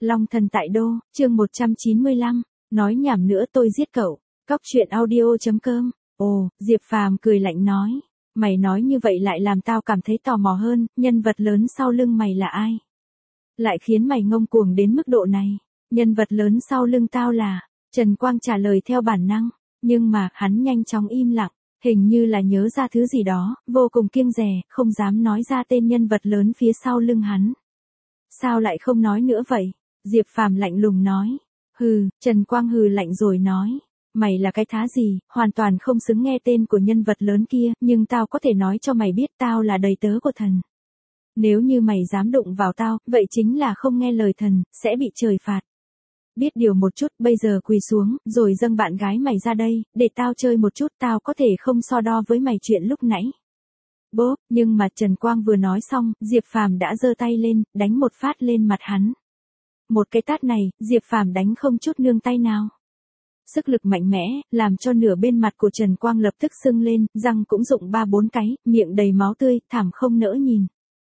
Long thần tại đô, chương 195, nói nhảm nữa tôi giết cậu. Cóc truyện audio.com. Ồ, Diệp Phàm cười lạnh nói. Mày nói như vậy lại làm tao cảm thấy tò mò hơn, nhân vật lớn sau lưng mày là ai? Lại khiến mày ngông cuồng đến mức độ này. Nhân vật lớn sau lưng tao là... Trần Quang trả lời theo bản năng, nhưng mà hắn nhanh chóng im lặng, hình như là nhớ ra thứ gì đó, vô cùng kiêng dè, không dám nói ra tên nhân vật lớn phía sau lưng hắn. Sao lại không nói nữa vậy? Diệp Phàm lạnh lùng nói. Hừ, Trần Quang hừ lạnh rồi nói. Mày là cái thá gì, hoàn toàn không xứng nghe tên của nhân vật lớn kia, nhưng tao có thể nói cho mày biết tao là đầy tớ của thần. Nếu như mày dám đụng vào tao, vậy chính là không nghe lời thần, sẽ bị trời phạt. Biết điều một chút, bây giờ quỳ xuống, rồi dâng bạn gái mày ra đây, để tao chơi một chút, tao có thể không so đo với mày chuyện lúc nãy. Bốp, nhưng mà Trần Quang vừa nói xong, Diệp Phàm đã giơ tay lên, đánh một phát lên mặt hắn. Một cái tát này, Diệp Phàm đánh không chút nương tay nào. Sức lực mạnh mẽ, làm cho nửa bên mặt của Trần Quang lập tức sưng lên, răng cũng rụng 3-4 cái, miệng đầy máu tươi, thảm không nỡ nhìn.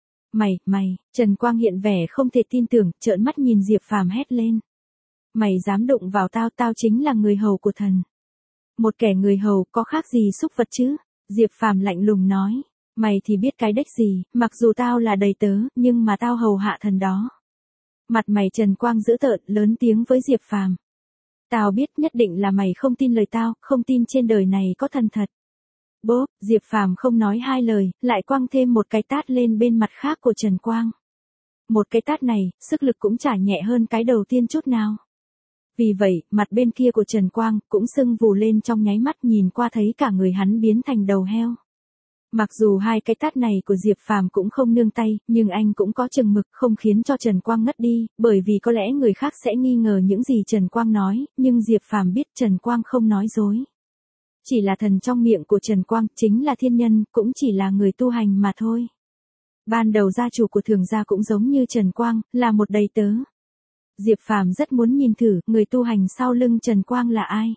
Mày, Trần Quang hiện vẻ không thể tin tưởng, trợn mắt nhìn Diệp Phàm hét lên. Mày dám đụng vào tao, tao chính là người hầu của thần. Một kẻ người hầu có khác gì súc vật chứ? Diệp Phàm lạnh lùng nói. Mày thì biết cái đếch gì, mặc dù tao là đầy tớ, nhưng mà tao hầu hạ thần đó. Mặt mày Trần Quang dữ tợn, lớn tiếng với Diệp Phàm. Tao biết nhất định là mày không tin lời tao, không tin trên đời này có thần thật. Bốp, Diệp Phàm không nói hai lời, lại quăng thêm một cái tát lên bên mặt khác của Trần Quang. Một cái tát này, sức lực cũng chả nhẹ hơn cái đầu tiên chút nào. Vì vậy, mặt bên kia của Trần Quang cũng sưng vù lên trong nháy mắt, nhìn qua thấy cả người hắn biến thành đầu heo. Mặc dù hai cái tát này của Diệp Phàm cũng không nương tay, nhưng anh cũng có chừng mực không khiến cho Trần Quang ngất đi, bởi vì có lẽ người khác sẽ nghi ngờ những gì Trần Quang nói, nhưng Diệp Phàm biết Trần Quang không nói dối. Chỉ là thần trong miệng của Trần Quang, chính là thiên nhân, cũng chỉ là người tu hành mà thôi. Ban đầu gia chủ của Thường gia cũng giống như Trần Quang, là một đầy tớ. Diệp Phàm rất muốn nhìn thử, người tu hành sau lưng Trần Quang là ai.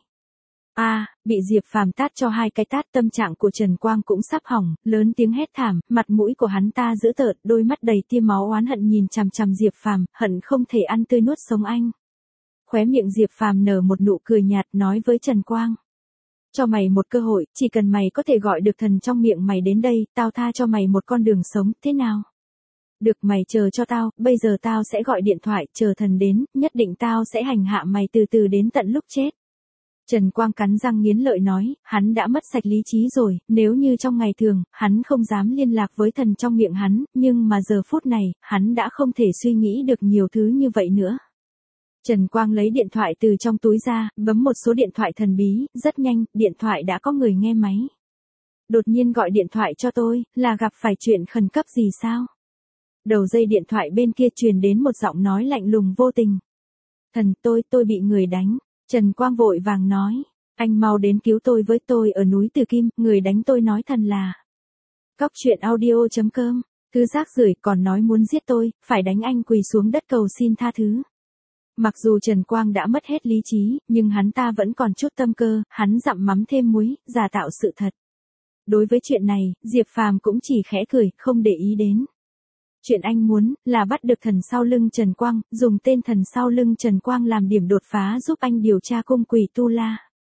Bị Diệp Phàm tát cho hai cái tát, tâm trạng của Trần Quang cũng sắp hỏng, lớn tiếng hét thảm, mặt mũi của hắn ta dữ tợn, đôi mắt đầy tia máu oán hận nhìn chằm chằm Diệp Phàm, hận không thể ăn tươi nuốt sống anh. Khóe miệng Diệp Phàm nở một nụ cười nhạt, nói với Trần Quang. Cho mày một cơ hội, chỉ cần mày có thể gọi được thần trong miệng mày đến đây, tao tha cho mày một con đường sống, thế nào? Được, mày chờ cho tao, bây giờ tao sẽ gọi điện thoại, chờ thần đến, nhất định tao sẽ hành hạ mày từ từ đến tận lúc chết. Trần Quang cắn răng nghiến lợi nói, hắn đã mất sạch lý trí rồi, nếu như trong ngày thường, hắn không dám liên lạc với thần trong miệng hắn, nhưng mà giờ phút này, hắn đã không thể suy nghĩ được nhiều thứ như vậy nữa. Trần Quang lấy điện thoại từ trong túi ra, bấm một số điện thoại thần bí, rất nhanh, điện thoại đã có người nghe máy. Đột nhiên gọi điện thoại cho tôi, là gặp phải chuyện khẩn cấp gì sao? Đầu dây điện thoại bên kia truyền đến một giọng nói lạnh lùng vô tình. Thần, tôi bị người đánh. Trần Quang vội vàng nói, anh mau đến cứu tôi tôi ở núi Từ Kim, người đánh tôi nói thần là. Cóc truyện audio.com, thứ rác rưởi còn nói muốn giết tôi, phải đánh anh quỳ xuống đất cầu xin tha thứ. Mặc dù Trần Quang đã mất hết lý trí, nhưng hắn ta vẫn còn chút tâm cơ, hắn dặm mắm thêm muối, giả tạo sự thật. Đối với chuyện này, Diệp Phàm cũng chỉ khẽ cười, không để ý đến. Chuyện anh muốn, là bắt được thần sau lưng Trần Quang, dùng tên thần sau lưng Trần Quang làm điểm đột phá giúp anh điều tra cung quỷ Tu La.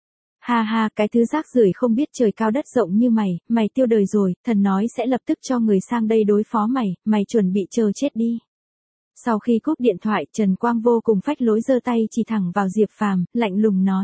Ha, cái thứ rác rưởi không biết trời cao đất rộng như mày tiêu đời rồi, thần nói sẽ lập tức cho người sang đây đối phó mày chuẩn bị chờ chết đi. Sau khi cúp điện thoại, Trần Quang vô cùng phách lối giơ tay chỉ thẳng vào Diệp Phàm, lạnh lùng nói.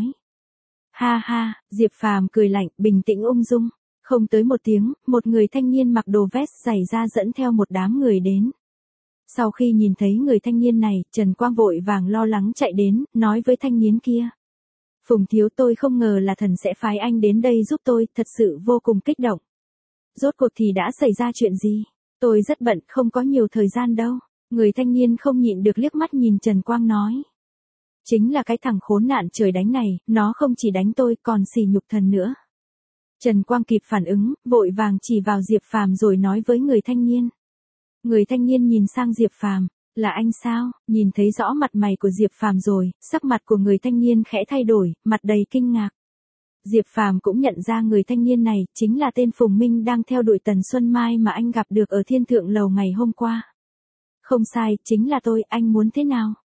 Ha, Diệp Phàm cười lạnh, bình tĩnh ung dung. Không tới một tiếng, một người thanh niên mặc đồ vest dày da dẫn theo một đám người đến. Sau khi nhìn thấy người thanh niên này, Trần Quang vội vàng lo lắng chạy đến, nói với thanh niên kia. Phùng thiếu, tôi không ngờ là thần sẽ phái anh đến đây giúp tôi, thật sự vô cùng kích động. Rốt cuộc thì đã xảy ra chuyện gì? Tôi rất bận, không có nhiều thời gian đâu. Người thanh niên không nhịn được liếc mắt nhìn Trần Quang nói. Chính là cái thằng khốn nạn trời đánh này, nó không chỉ đánh tôi còn sỉ nhục thần nữa. Trần Quang kịp phản ứng, vội vàng chỉ vào Diệp Phàm rồi nói với người thanh niên. Người thanh niên nhìn sang Diệp Phàm, là anh sao? Nhìn thấy rõ mặt mày của Diệp Phàm rồi, sắc mặt của người thanh niên khẽ thay đổi, mặt đầy kinh ngạc. Diệp Phàm cũng nhận ra người thanh niên này chính là tên Phùng Minh đang theo đuổi Tần Xuân Mai mà anh gặp được ở Thiên Thượng Lầu ngày hôm qua. Không sai, chính là tôi, anh muốn thế nào?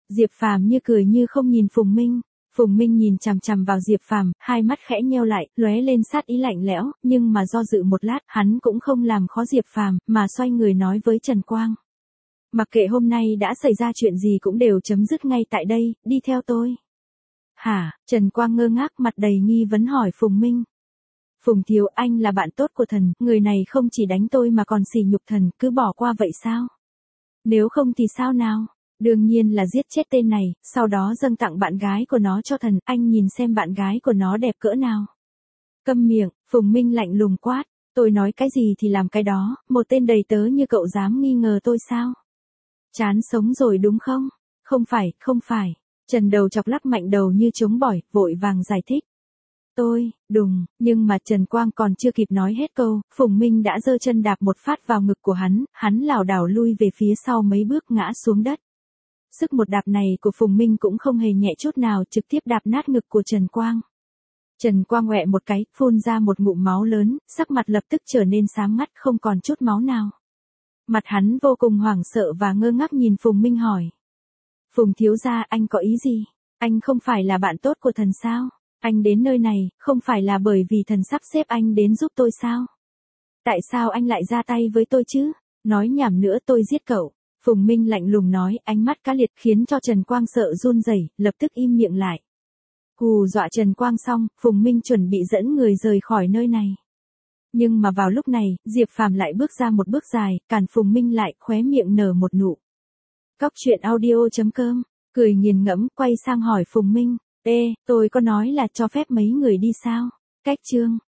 Diệp Phàm như cười như không nhìn Phùng Minh. Phùng Minh nhìn chằm chằm vào Diệp Phàm, hai mắt khẽ nheo lại, lóe lên sát ý lạnh lẽo, nhưng mà do dự một lát, hắn cũng không làm khó Diệp Phàm, mà xoay người nói với Trần Quang. Mặc kệ hôm nay đã xảy ra chuyện gì cũng đều chấm dứt ngay tại đây, đi theo tôi. Hả? Trần Quang ngơ ngác mặt đầy nghi vấn hỏi Phùng Minh. Phùng thiếu, anh là bạn tốt của thần, người này không chỉ đánh tôi mà còn sỉ nhục thần, cứ bỏ qua vậy sao? Nếu không thì sao nào? Đương nhiên là giết chết tên này, sau đó dâng tặng bạn gái của nó cho thần, anh nhìn xem bạn gái của nó đẹp cỡ nào. Câm miệng, Phùng Minh lạnh lùng quát, tôi nói cái gì thì làm cái đó, một tên đầy tớ như cậu dám nghi ngờ tôi sao? Chán sống rồi đúng không? Không phải, không phải. Trần Đầu Chọc lắc mạnh đầu như trống bỏi, vội vàng giải thích. Đùng, nhưng mà Trần Quang còn chưa kịp nói hết câu, Phùng Minh đã giơ chân đạp một phát vào ngực của hắn lảo đảo lui về phía sau mấy bước ngã xuống đất. Sức một đạp này của Phùng Minh cũng không hề nhẹ chút nào, trực tiếp đạp nát ngực của Trần Quang. Trần Quang ngoẹ một cái, phun ra một ngụm máu lớn, sắc mặt lập tức trở nên xám ngắt không còn chút máu nào. Mặt hắn vô cùng hoảng sợ và ngơ ngác nhìn Phùng Minh hỏi. Phùng thiếu gia, anh có ý gì? Anh không phải là bạn tốt của thần sao? Anh đến nơi này, không phải là bởi vì thần sắp xếp anh đến giúp tôi sao? Tại sao anh lại ra tay với tôi chứ? Nói nhảm nữa tôi giết cậu. Phùng Minh lạnh lùng nói, ánh mắt cá liệt khiến cho Trần Quang sợ run rẩy, lập tức im miệng lại. Hù dọa Trần Quang xong, Phùng Minh chuẩn bị dẫn người rời khỏi nơi này. Nhưng mà vào lúc này, Diệp Phàm lại bước ra một bước dài, cản Phùng Minh lại, khóe miệng nở một nụ. Cóc truyện audio.com, cười nghiền ngẫm, quay sang hỏi Phùng Minh, tôi có nói là cho phép mấy người đi sao? Cách chương.